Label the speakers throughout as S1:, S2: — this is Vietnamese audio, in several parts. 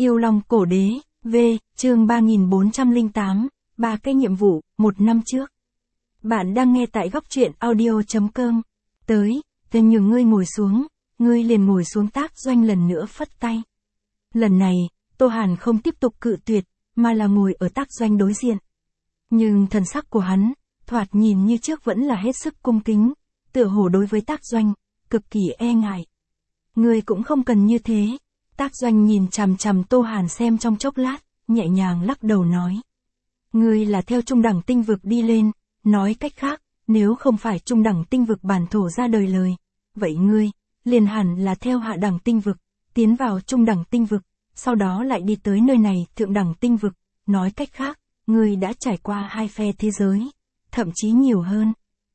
S1: Yêu Long Cổ Đế, V, chương 3408, 3 cái nhiệm vụ, 1 năm trước. Bạn đang nghe tại góc truyện audio.com. Tên nhường ngươi ngồi xuống, ngươi liền ngồi xuống. Tác Doanh lần nữa phất tay. Lần này, Tô Hàn không tiếp tục cự tuyệt, mà là ngồi ở Tác Doanh đối diện. Nhưng thần sắc của hắn, thoạt nhìn như trước vẫn là hết sức cung kính, tựa hồ đối với Tác Doanh, cực kỳ e ngại. Ngươi cũng không cần như thế. Tác Doanh nhìn chằm chằm Tô Hàn xem trong chốc lát, nhẹ nhàng lắc đầu nói. Ngươi là theo trung đẳng tinh vực đi lên, nói cách khác, nếu không phải trung đẳng tinh vực bản thổ ra đời lời, vậy ngươi, liền hẳn là theo hạ đẳng tinh vực, tiến vào trung đẳng tinh vực, sau đó lại đi tới nơi này thượng đẳng tinh vực, nói cách khác, ngươi đã trải qua 2 phe thế giới, thậm chí nhiều hơn.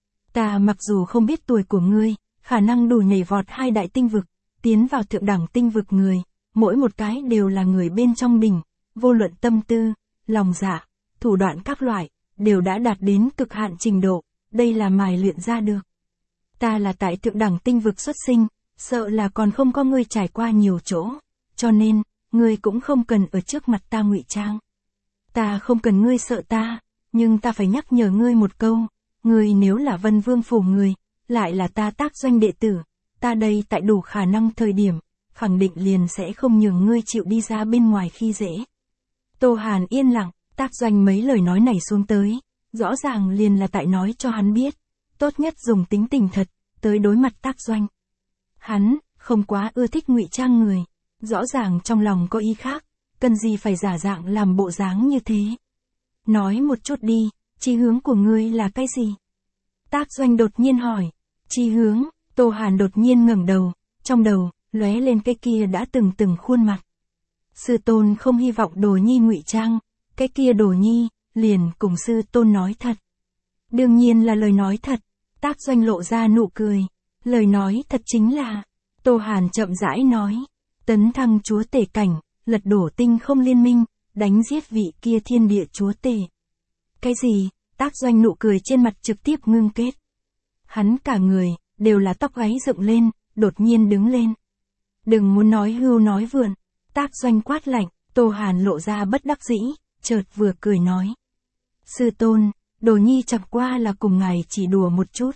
S1: Ta mặc dù không biết tuổi của ngươi, khả năng đủ nhảy vọt 2 đại tinh vực, tiến vào thượng đẳng tinh vực người, mỗi một cái đều là người bên trong đỉnh, vô luận tâm tư, lòng dạ, thủ đoạn các loại, đều đã đạt đến cực hạn trình độ, đây là mài luyện ra được. Ta là tại thượng đẳng tinh vực xuất sinh, sợ là còn không có ngươi trải qua nhiều chỗ, cho nên, ngươi cũng không cần ở trước mặt ta ngụy trang. Ta không cần ngươi sợ ta, nhưng ta phải nhắc nhở ngươi một câu, ngươi nếu là Vân Vương phủ người, lại là ta Tác Doanh đệ tử, ta đây tại đủ khả năng thời điểm, khẳng định liền sẽ không nhường ngươi chịu đi ra bên ngoài khi dễ. Tô Hàn yên lặng, Tác Doanh mấy lời nói này xuống tới, rõ ràng liền là tại nói cho hắn biết, tốt nhất dùng tính tình thật, tới đối mặt Tác Doanh. Hắn, không quá ưa thích ngụy trang người, rõ ràng trong lòng có ý khác, cần gì phải giả dạng làm bộ dáng như thế. Nói một chút đi, chí hướng của ngươi là cái gì? Tác Doanh đột nhiên hỏi, chí hướng, Tô Hàn đột nhiên ngẩng đầu, trong đầu, lóe lên cái kia đã từng khuôn mặt. Sư tôn không hy vọng Đồ Nhi ngụy trang, cái kia Đồ Nhi, liền cùng sư tôn nói thật. Đương nhiên là lời nói thật, Tác Doanh lộ ra nụ cười, lời nói thật chính là, Tô Hàn chậm rãi nói, tấn thăng chúa tể cảnh, lật đổ tinh không liên minh, đánh giết vị kia thiên địa chúa tể. Cái gì? Tác Doanh nụ cười trên mặt trực tiếp ngưng kết. Hắn cả người, đều là tóc gáy dựng lên, đột nhiên đứng lên. Đừng muốn nói hưu nói vượn. Tác Doanh quát lạnh, Tô Hàn lộ ra bất đắc dĩ, chợt vừa cười nói. Sư tôn, Đồ Nhi chẳng qua là cùng ngài chỉ đùa một chút.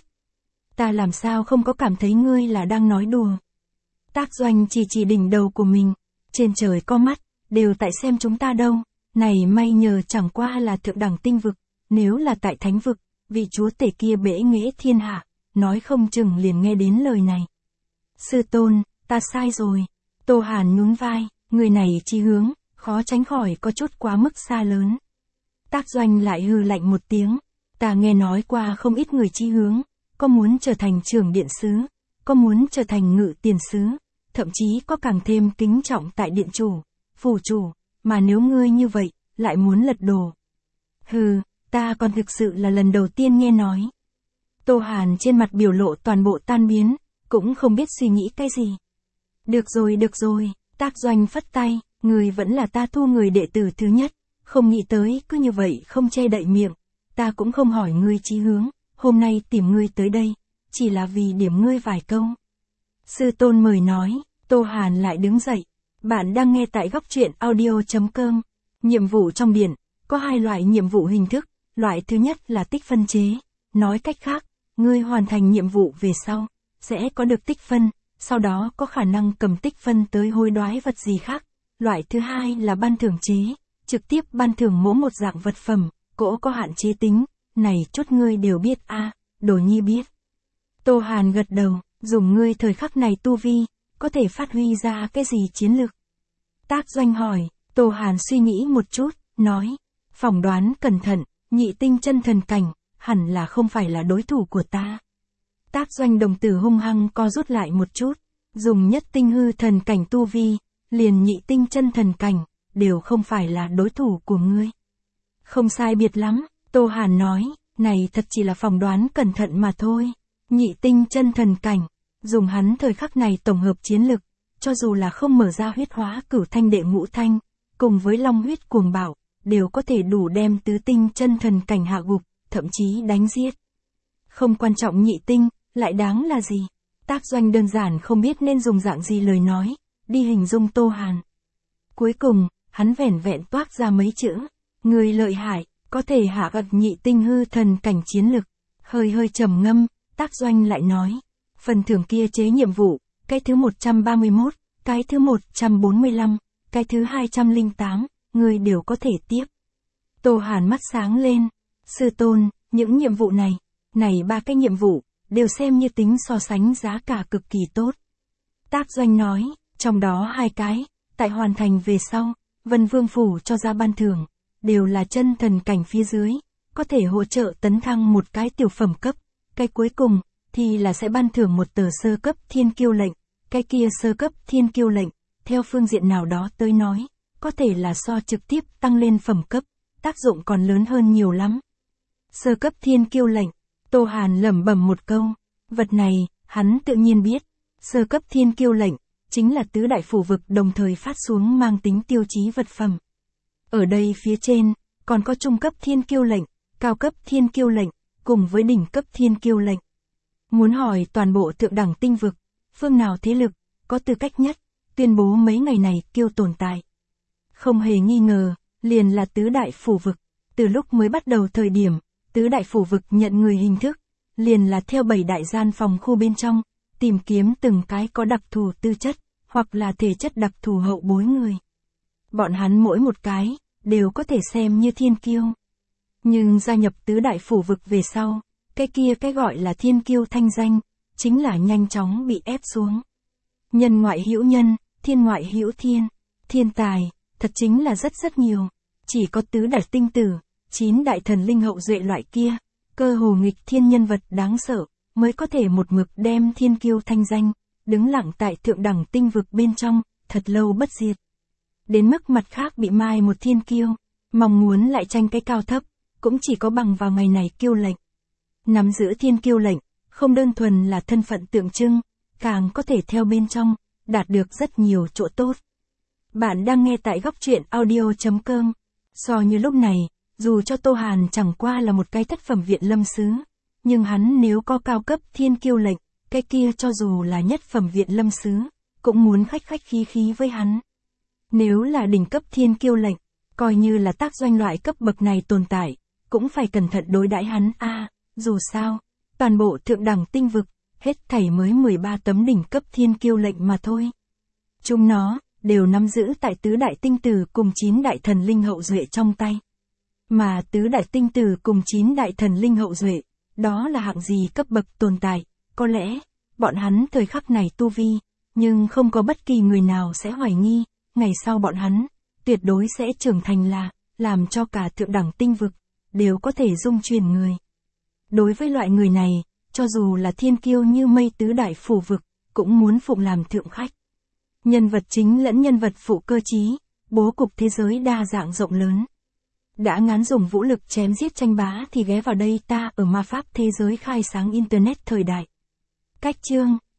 S1: Ta làm sao không có cảm thấy ngươi là đang nói đùa. Tác Doanh chỉ đỉnh đầu của mình, trên trời có mắt, đều tại xem chúng ta đâu, này may nhờ chẳng qua là thượng đẳng tinh vực, nếu là tại thánh vực, vị chúa tể kia bẽ nghễ thiên hạ, nói không chừng liền nghe đến lời này. Sư tôn, ta sai rồi. Tô Hàn nhún vai, người này chí hướng, khó tránh khỏi có chút quá mức xa lớn. Tác Doanh lại hừ lạnh một tiếng, ta nghe nói qua không ít người chí hướng, có muốn trở thành trưởng điện sứ, có muốn trở thành ngự tiền sứ, thậm chí có càng thêm kính trọng tại điện chủ, phủ chủ, mà nếu ngươi như vậy, lại muốn lật đổ. Hừ, ta còn thực sự là lần đầu tiên nghe nói. Tô Hàn trên mặt biểu lộ toàn bộ tan biến, cũng không biết suy nghĩ cái gì. Được rồi, Tác Doanh phất tay, người vẫn là ta thu người đệ tử thứ nhất, không nghĩ tới cứ như vậy không che đậy miệng, ta cũng không hỏi ngươi chí hướng, hôm nay tìm ngươi tới đây, chỉ là vì điểm ngươi vài câu. Sư tôn mời nói, Tô Hàn lại đứng dậy, bạn đang nghe tại góc truyện audio.com, nhiệm vụ trong điện, có 2 loại nhiệm vụ hình thức, loại thứ nhất là tích phân chế, nói cách khác, ngươi hoàn thành nhiệm vụ về sau, sẽ có được tích phân, sau đó có khả năng cầm tích phân tới hối đoái vật gì khác. Loại thứ hai là ban thưởng chế, trực tiếp ban thưởng mỗi một dạng vật phẩm, cỗ có hạn chế tính, này chút ngươi đều biết a, Đồ Nhi biết. Tô Hàn gật đầu, dùng ngươi thời khắc này tu vi, có thể phát huy ra cái gì chiến lược? Tác Doanh hỏi, Tô Hàn suy nghĩ một chút, nói, phỏng đoán cẩn thận, nhị tinh chân thần cảnh, hẳn là không phải là đối thủ của ta. Tác Doanh đồng tử hung hăng co rút lại một chút, dùng nhất tinh hư thần cảnh tu vi, liền nhị tinh chân thần cảnh, đều không phải là đối thủ của ngươi. Không sai biệt lắm, Tô Hàn nói, này thật chỉ là phỏng đoán cẩn thận mà thôi. Nhị tinh chân thần cảnh, dùng hắn thời khắc này tổng hợp chiến lực, cho dù là không mở ra huyết hóa cửu thanh đệ ngũ thanh, cùng với long huyết cuồng bạo, đều có thể đủ đem tứ tinh chân thần cảnh hạ gục, thậm chí đánh giết. Không quan trọng nhị tinh, lại đáng là gì? Tác Doanh đơn giản không biết nên dùng dạng gì lời nói, đi hình dung Tô Hàn. cuối cùng, hắn vẻn vẹn toát ra mấy chữ. Người lợi hại, có thể hạ gật nhị tinh hư thần cảnh chiến lực. Hơi hơi trầm ngâm, Tác Doanh lại nói. Phần thưởng kia chế nhiệm vụ, cái thứ 131, cái thứ 145, cái thứ 208, người đều có thể tiếp. Tô Hàn mắt sáng lên. Sư tôn, những nhiệm vụ này 3 cái nhiệm vụ, đều xem như tính so sánh giá cả cực kỳ tốt. Tác Doanh nói, trong đó 2 cái, tại hoàn thành về sau, Vân Vương Phủ cho ra ban thưởng, đều là chân thần cảnh phía dưới, có thể hỗ trợ tấn thăng một cái tiểu phẩm cấp. Cái cuối cùng, thì là sẽ ban thưởng một tờ sơ cấp thiên kiêu lệnh. Cái kia sơ cấp thiên kiêu lệnh, theo phương diện nào đó tới nói, có thể là so trực tiếp tăng lên phẩm cấp, tác dụng còn lớn hơn nhiều lắm. Sơ cấp thiên kiêu lệnh, Tô Hàn lẩm bẩm một câu, vật này, hắn tự nhiên biết. Sơ cấp thiên kiêu lệnh, chính là tứ đại phủ vực đồng thời phát xuống mang tính tiêu chí vật phẩm. Ở đây phía trên, còn có trung cấp thiên kiêu lệnh, cao cấp thiên kiêu lệnh, cùng với đỉnh cấp thiên kiêu lệnh. Muốn hỏi toàn bộ thượng đẳng tinh vực, phương nào thế lực, có tư cách nhất, tuyên bố mấy ngày này kiêu tồn tại. Không hề nghi ngờ, liền là tứ đại phủ vực. Từ lúc mới bắt đầu thời điểm, tứ đại phủ vực nhận người hình thức, liền là theo 7 đại gian phòng khu bên trong, tìm kiếm từng cái có đặc thù tư chất, hoặc là thể chất đặc thù hậu bối người. Bọn hắn mỗi một cái, đều có thể xem như thiên kiêu. Nhưng gia nhập tứ đại phủ vực về sau, cái gọi là thiên kiêu thanh danh, chính là nhanh chóng bị ép xuống. Nhân ngoại hữu nhân, thiên ngoại hữu thiên, thiên tài, thật chính là rất nhiều. Chỉ có tứ đại tinh tử, 9 đại thần linh hậu duệ loại kia, cơ hồ nghịch thiên nhân vật đáng sợ, mới có thể một mực đem thiên kiêu thanh danh, đứng lặng tại thượng đẳng tinh vực bên trong, thật lâu bất diệt. Đến mức mặt khác bị mai một thiên kiêu, mong muốn lại tranh cái cao thấp, cũng chỉ có bằng vào ngày này kiêu lệnh. Nắm giữ thiên kiêu lệnh, không đơn thuần là thân phận tượng trưng, càng có thể theo bên trong, đạt được rất nhiều chỗ tốt. Bạn đang nghe tại góc truyện audio.com. So như lúc này, dù cho Tô Hàn chẳng qua là một cái thất phẩm viện lâm sứ, nhưng hắn nếu có cao cấp thiên kiêu lệnh, cái kia cho dù là nhất phẩm viện lâm sứ, cũng muốn khách khí với hắn. Nếu là đỉnh cấp thiên kiêu lệnh, coi như là Tác Doanh loại cấp bậc này tồn tại, cũng phải cẩn thận đối đãi hắn dù sao, toàn bộ thượng đẳng tinh vực, hết thảy mới 13 tấm đỉnh cấp thiên kiêu lệnh mà thôi. Chúng nó, đều nắm giữ tại tứ đại tinh tử cùng 9 đại thần linh hậu duệ trong tay. Mà tứ đại tinh tử cùng 9 đại thần linh hậu duệ, đó là hạng gì cấp bậc tồn tại, có lẽ, bọn hắn thời khắc này tu vi, nhưng không có bất kỳ người nào sẽ hoài nghi, ngày sau bọn hắn, tuyệt đối sẽ trưởng thành làm cho cả thượng đẳng tinh vực, đều có thể dung chuyển người. Đối với loại người này, cho dù là thiên kiêu như mây tứ đại phủ vực, cũng muốn phụng làm thượng khách. Nhân vật chính lẫn nhân vật phụ cơ trí, bố cục thế giới đa dạng rộng lớn. Đã ngán dùng vũ lực chém giết tranh bá thì ghé vào đây ta ở ma pháp thế giới khai sáng Internet thời đại. Cách chương,